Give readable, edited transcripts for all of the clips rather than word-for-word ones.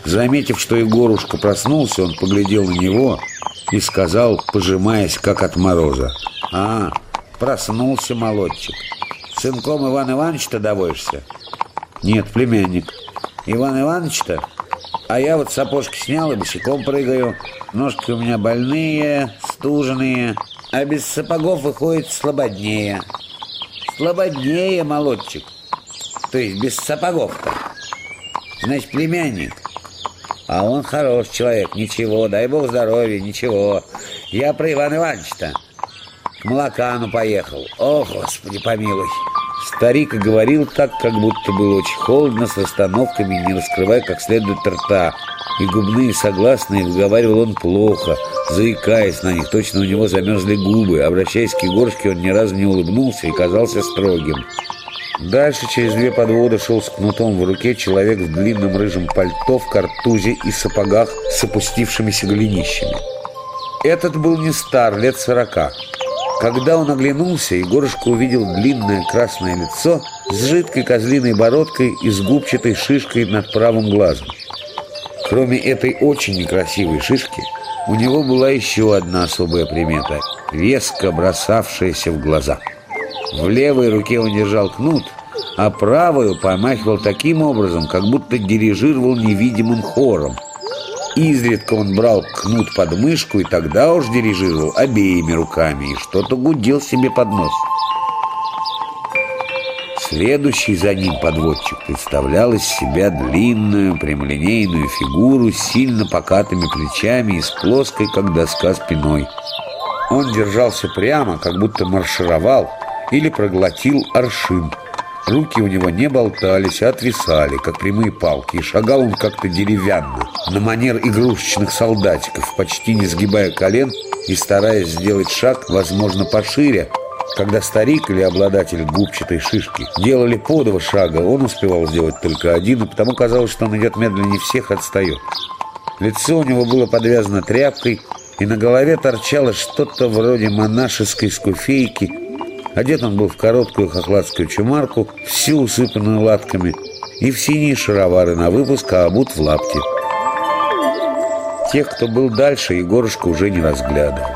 Заметив, что Егорушка проснулся, он поглядел на него и сказал, пожимаясь, как от мороза: «А, проснулся, молодчик. Сынком Иван Иванович-то доводишься?» «Нет, племянник». «Иван Иванович-то? А я вот сапожки снял и босиком прыгаю. Ножки у меня больные, стуженные, а без сапогов выходит слободнее». «Слободнее, молодчик. То есть без сапогов-то. Значит, племянник. А он хороший человек, ничего, дай бог здоровья, ничего. Я про Ивана Ивановича-то. К Молокану поехал. О, Господи, помилуй». Старик говорил так, как будто было очень холодно, с расстановками, не раскрывая как следует рта. И губные согласные выговаривал он плохо, заикаясь на них. Точно у него замерзли губы. Обращаясь к Егорушке, он ни разу не улыбнулся и казался строгим. Дальше через 2 подводы шел с кнутом в руке человек в длинном рыжем пальто, в картузе и сапогах с опустившимися голенищами. Этот был не стар, лет 40. Когда он оглянулся, Егорушка увидел длинное красное лицо с жидкой козлиной бородкой и с губчатой шишкой над правым глазом. Кроме этой очень некрасивой шишки, у него была еще одна особая примета, резко бросавшаяся в глаза. В левой руке он держал кнут, а правую помахивал таким образом, как будто дирижировал невидимым хором. Изредка он брал кнут под мышку и тогда уж дирижировал обеими руками и что-то гудел себе под нос. Следующий за ним подводчик представлял из себя длинную прямолинейную фигуру с сильно покатыми плечами и с плоской, как доска, спиной. Он держался прямо, как будто маршировал или проглотил аршин. Руки у него не болтались, а отвисали, как прямые палки, и шагал он как-то деревянно, на манер игрушечных солдатиков, почти не сгибая колен и стараясь сделать шаг, возможно, пошире. Когда старик или обладатель губчатой шишки делали по 2 шага, он успевал сделать только 1, и потому казалось, что он идет медленнее всех, отстает. Лицо у него было подвязано тряпкой, и на голове торчало что-то вроде монашеской скуфейки. Одет он был в короткую хохладскую чумарку, всю усыпанную латками, и в синие шаровары на выпуск, а обут в лапти. Тех, кто был дальше, Егорушка уже не разглядывал.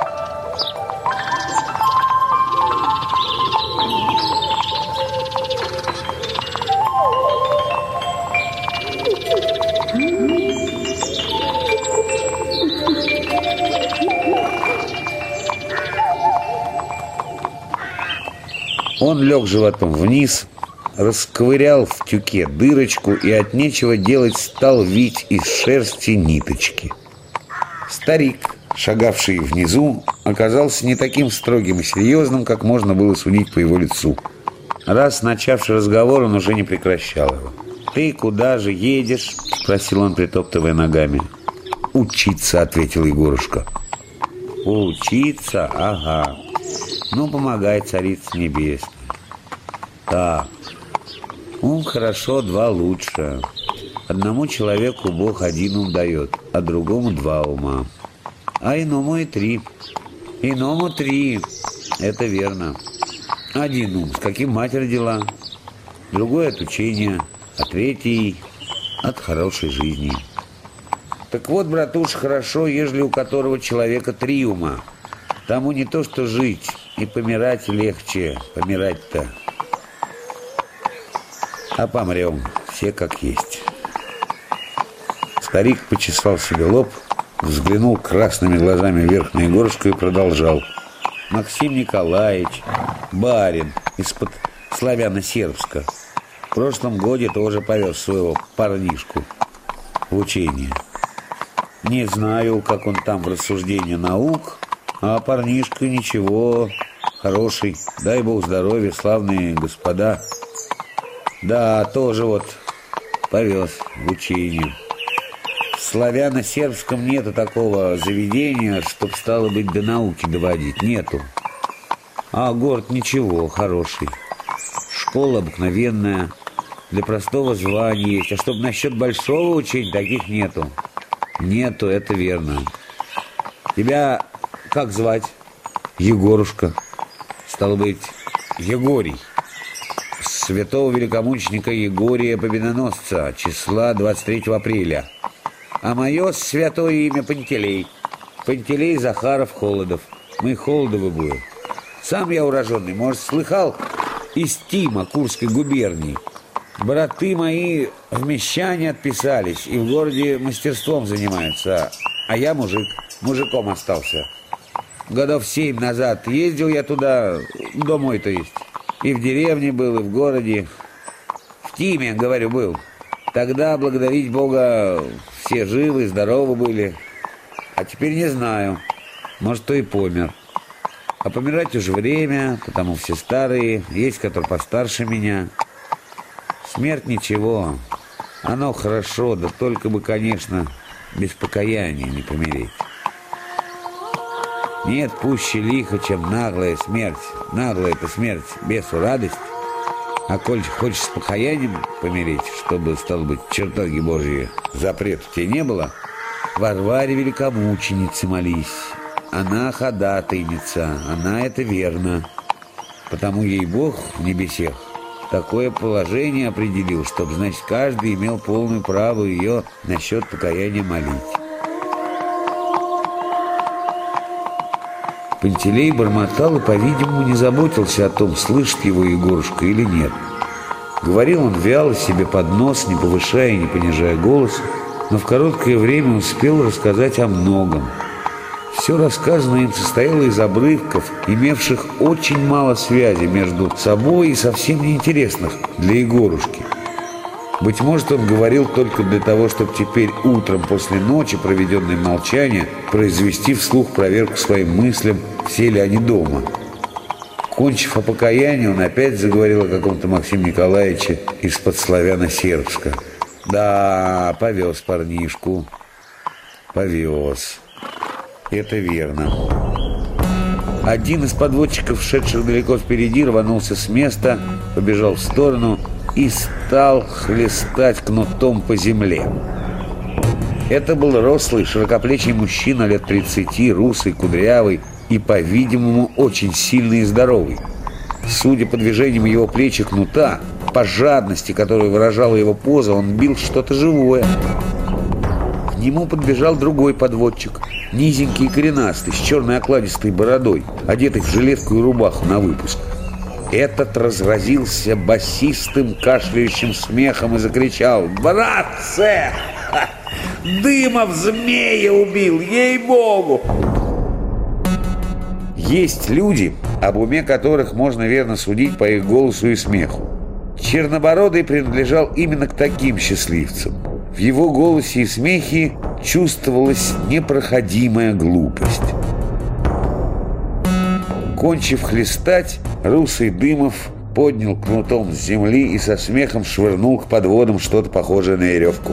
Он лег животом вниз, расковырял в тюке дырочку и от нечего делать стал вить из шерсти ниточки. Старик, шагавший внизу, оказался не таким строгим и серьезным, как можно было судить по его лицу. Раз начавший разговор, он уже не прекращал его. «Ты куда же едешь?» — спросил он, притоптывая ногами. «Учиться», — ответил Егорушка. «Учиться? Ага. Ну, помогай, Царица Небесная. Так, ум хорошо, 2 лучше. Одному человеку Бог 1 ум дает, а другому 2 ума. А иному и 3. Иному 3. Это верно. 1 ум, с каким мать родила. Другой от учения, а 3 от хорошей жизни. Так вот, братуш, хорошо, ежели у которого человека 3 ума. Тому не то что жить, и помирать легче. Помирать-то. А помрем все как есть». Старик почесал себе лоб, взглянул красными глазами вверх на Егорушку и продолжал. «Максим Николаевич, барин из-под Славяно-Сербска, в прошлом годе тоже повез своего парнишку в учение. Не знаю, как он там в рассуждении наук, а парнишка ничего, хороший, дай бог здоровья, славные господа. Да, тоже вот повез в учение. В славяно-сербском нету такого заведения, чтоб, стало быть, до науки доводить. Нету. А город ничего, хороший. Школа обыкновенная, для простого звания есть. А чтоб насчет большого учения, таких нету. Нету, это верно. Тебя как звать?» «Егорушка». «Стало быть, Егорий». «С святого великомученика Егория Победоносца, числа 23 апреля. А мое святое имя Пантелей. Пантелей Захаров Холодов. Мы Холодовы будем. Сам я уроженный, может, слыхал, из Тима, Курской губернии. Браты мои в мещане отписались и в городе мастерством занимаются, а я мужиком остался. Годов 7 назад ездил я туда, домой то есть, и в деревне был, и в городе. В Тиме, говорю, был. Тогда, благодарить Бога, все живы, здоровы были. А теперь не знаю, может, то и помер. А помирать уже время, потому все старые, есть, которые постарше меня. Смерть ничего, оно хорошо, да только бы, конечно, без покаяния не помереть. Нет пуще лихо, чем наглая смерть. Наглая это смерть, бесу радость. А коль хочешь с покаянием помереть, чтобы, стало быть, чертоги Божьи запрету тебе не было, Варваре великомученице молись. Она ходатайница, она это верно. Потому ей Бог в небесех такое положение определил, чтобы, значит, каждый имел полное право ее насчет покаяния молить. Пантелей бормотал и, по-видимому, не заботился о том, слышит его Егорушка или нет. Говорил он вяло себе под нос, не повышая и не понижая голос, но в короткое время успел рассказать о многом. Все рассказанное им состояло из обрывков, имевших очень мало связи между собой и совсем неинтересных для Егорушки. Быть может, он говорил только для того, чтобы теперь утром после ночи, проведенной в молчании, произвести вслух проверку своим мыслям, все ли они дома. Кончив о покаянии, он опять заговорил о каком-то Максиме Николаевиче из-под славяно-сербска. Да, повез парнишку, повез. Это верно. Один из подводчиков, шедших далеко впереди, рванулся с места, побежал в сторону и стал хлестать кнутом по земле. Это был рослый, широкоплечий мужчина лет 30, русый, кудрявый и, по-видимому, очень сильный и здоровый. Судя по движениям его плеч и кнута, по жадности, которую выражала его поза, он бил что-то живое. К нему подбежал другой подводчик, низенький и коренастый, с черной окладистой бородой, одетый в жилетку и рубаху на выпуск. Этот разразился басистым кашляющим смехом и закричал: «Братцы! Дымов змея убил, ей-богу!» Есть люди, об уме которых можно верно судить по их голосу и смеху. Чернобородый принадлежал именно к таким счастливцам. В его голосе и смехе чувствовалась непроходимая глупость. Кончив хлестать, русый Дымов поднял кнутом с земли и со смехом швырнул к подводам что-то похожее на веревку.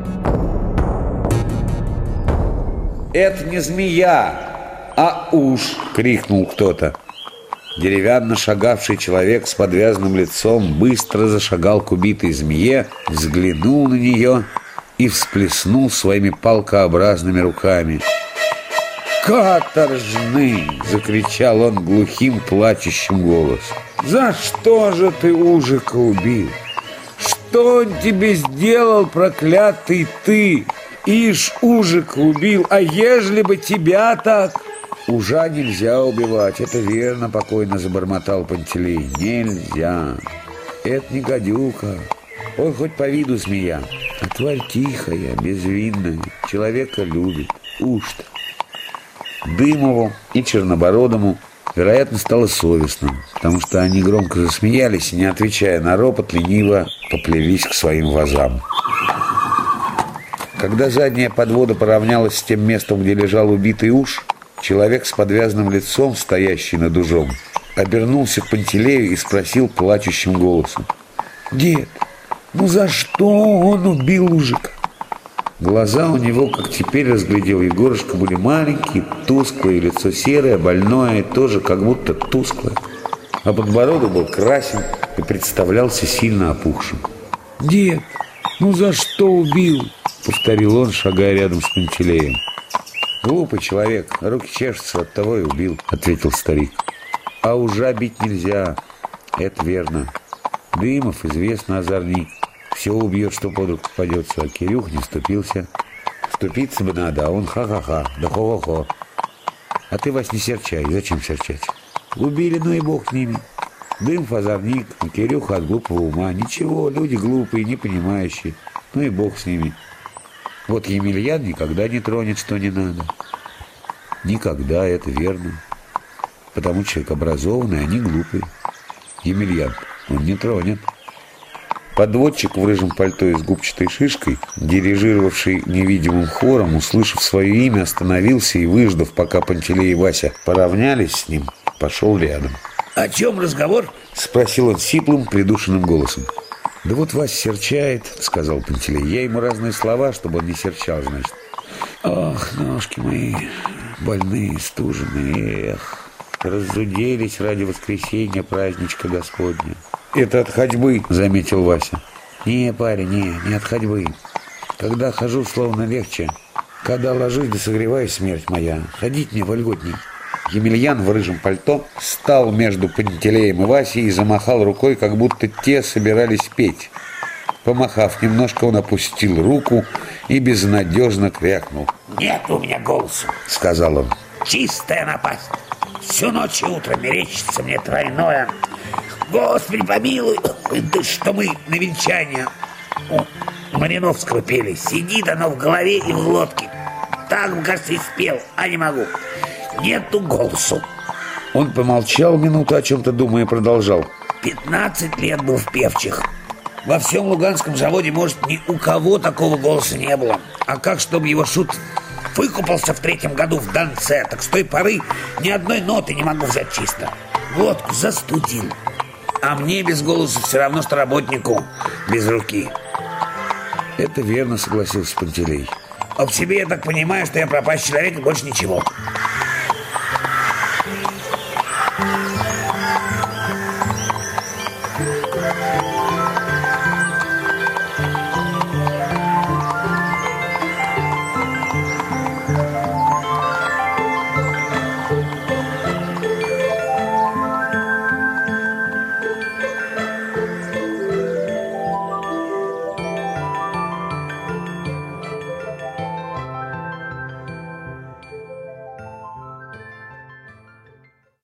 «Это не змея, а уж!» — крикнул кто-то. Деревянно шагавший человек с подвязанным лицом быстро зашагал к убитой змее, взглянул на нее и всплеснул своими палкообразными руками. «Каторжный!» — закричал он глухим, плачущим голосом. «За что же ты Ужика убил? Что он тебе сделал, проклятый ты? Ишь, Ужика убил, а ежели бы тебя так...» «Ужа нельзя убивать, это верно», — покойно забормотал Пантелей. «Нельзя. Это не гадюка. Он хоть по виду змея, а тварь тихая, безвинная, человека любит. Уж-то». Дымову и Чернобородому, вероятно, стало совестно, потому что они громко засмеялись и, не отвечая на ропот, лениво поплелись к своим вазам. Когда задняя подвода поравнялась с тем местом, где лежал убитый уж, человек с подвязанным лицом, стоящий над ужом, обернулся к Пантелею и спросил плачущим голосом: «Дед, ну за что он убил Ужика?» Глаза у него, как теперь разглядел Егорушка, были маленькие, тусклые, лицо серое, больное, тоже как будто тусклое. А подбородок был красен и представлялся сильно опухшим. «Дед, ну за что убил?» — повторил он, шагая рядом с Пантелеем. «Глупый человек, руки чешутся, оттого и убил», — ответил старик. «А ужа бить нельзя, это верно. Дымов, известно, озорник. Все убьет, что под руку попадется, а Кирюх не вступился. Вступиться бы надо, а он ха-ха-ха, да хо-хо-хо. А ты, Вась, не серчай. Зачем серчать? Убили, ну и бог с ними. Дымов озорник, а Кирюха от глупого ума. Ничего, люди глупые, не понимающие. Ну и бог с ними. Вот Емельян никогда не тронет, что не надо. Никогда, это верно. Потому что человек образованный, а не глупый. Емельян, он не тронет. Подводчик в рыжем пальто и с губчатой шишкой, дирижировавший невидимым хором, услышав свое имя, остановился и, выждав, пока Пантелей и Вася поравнялись с ним, пошел рядом. «О чем разговор?» — спросил он сиплым, придушенным голосом. «Да вот Вася серчает», — сказал Пантелей. «Я ему разные слова, чтобы он не серчал, значит». «Ох, ножки мои больные, стуженные, эх, раззуделись ради воскресенья праздничка Господня». «Это от ходьбы», — заметил Вася. «Не, парень, не от ходьбы. Когда хожу, словно легче. Когда ложусь, да согреваюсь, смерть моя. Ходить мне вольготней». Емельян в рыжем пальто стал между Пантелеем и Васей и замахал рукой, как будто те собирались петь. Помахав немножко, он опустил руку и безнадежно крякнул. «Нет у меня голоса», — сказал он. «Чистая напасть. Всю ночь и утро мерещится мне тройное. Господи, помилуй, да что мы на венчание у Мариновского пели. Сидит оно в голове и в глотке. Так, кажется, и спел, а не могу. Нету голосу». Он помолчал минуту, о чем-то думая, и продолжал. 15 лет был в певчих. Во всем Луганском заводе, может, ни у кого такого голоса не было. А как, чтобы его шут выкупался в 3-м году в Донце, так с той поры ни одной ноты не могу взять чисто. Водку застудил. А мне без голоса все равно, что работнику без руки. «Это верно», — согласился Пантелей. А в себе я так понимаю, что я пропащий человек и больше ничего.